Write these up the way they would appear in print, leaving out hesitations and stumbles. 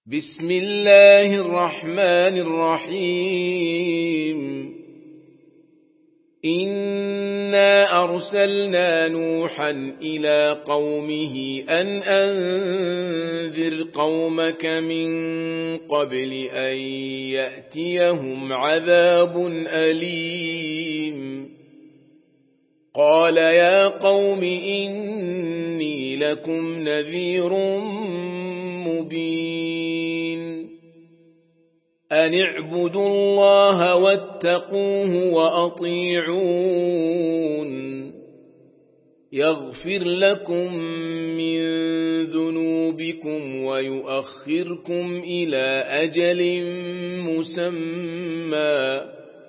بسم الله الرحمن الرحيم إنا أرسلنا نوحا إلى قومه أن أنذر قومك من قبل أن يأتيهم عذاب أليم قال يا قوم إني لكم نذير مبين أن اعبدوا الله واتقوه وأطيعون يغفر لكم من ذنوبكم ويؤخركم إلى أجل مسمى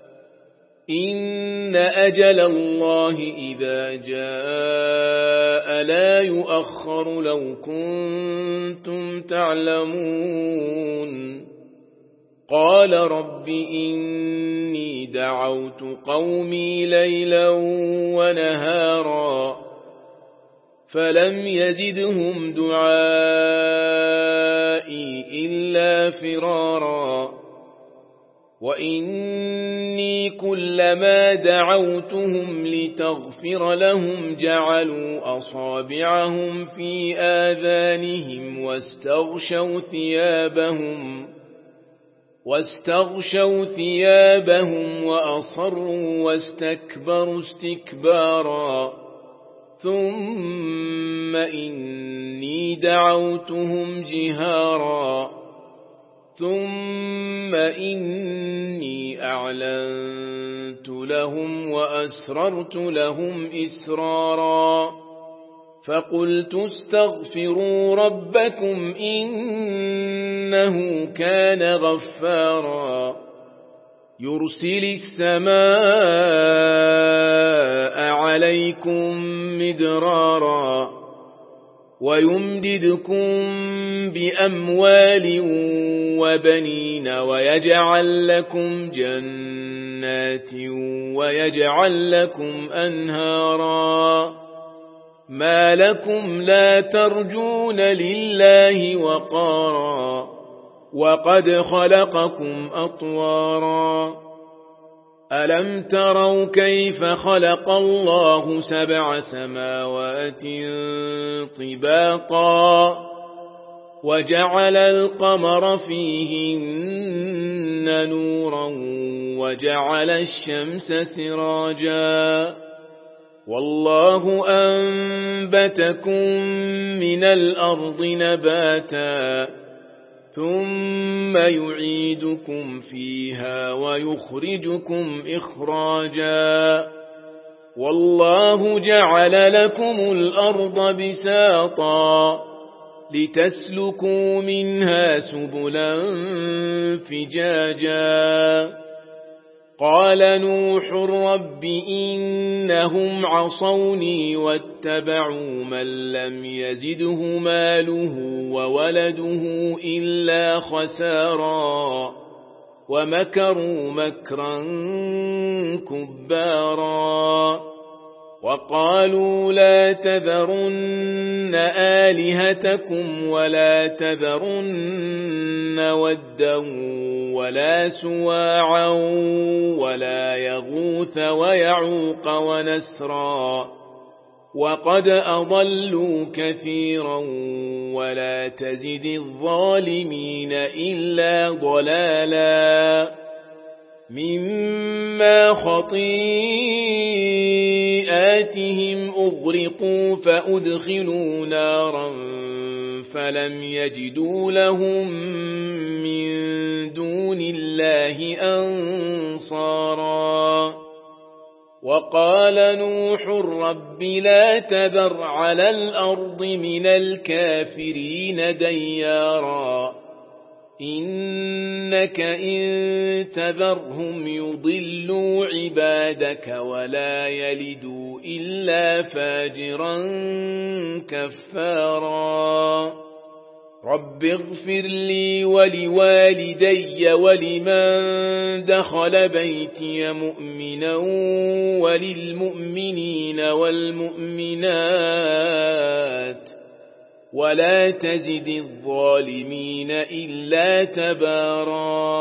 إن أجل الله إذا جاء لا يؤخر لو كنتم تعلمون قال رب إني دعوت قومي ليلا ونهارا فلم يزدهم دعائي إلا فرارا وإني كلما دعوتهم لتغفر لهم جعلوا أصابعهم في آذانهم واستغشوا ثيابهم وأصروا واستكبروا استكبارا ثم إني دعوتهم جهارا ثم إني أعلنت لهم وأسررت لهم إسرارا فقلت استغفروا ربكم إنه كان غفارا يرسل السماء عليكم مدرارا ويمددكم بأموال وبنين ويجعل لكم جنات ويجعل لكم أنهارا ما لكم لا ترجون لله وقارا وقد خلقكم أطوارا ألم تروا كيف خلق الله 7 سماوات طباقا وجعل القمر فيهن نورا وجعل الشمس سراجا والله أنبتكم من الأرض نباتا ثم يعيدكم فيها ويخرجكم إخراجا والله جعل لكم الأرض بساطا لتسلكوا منها سبلا فجاجا قال نوح رب إنهم عصوني واتبعوا من لم يزده ماله وولده إلا خسارا ومكروا مكرا كبارا وقالوا لا تذرن آلهتكم ولا تذرن ودا ولا سواعا ولا يغوث ويعوق ونسرا وقد أضلوا كثيرا ولا تزد الظالمين إلا ضلالا مما خطيئاتهم أغرقوا فأدخلوا نارا فلم يجدوا لهم من دون الله أنصارا وقال نوح رب لا تذر على الأرض من الكافرين ديارا إنك إن تذرهم يضلوا عبادك ولا يلدوا إلا فاجرا كفارا رب اغفر لي ولوالدي ولمن دخل بيتي مؤمنا وللمؤمنين والمؤمنات ولا تزد الظالمين إلا تباراً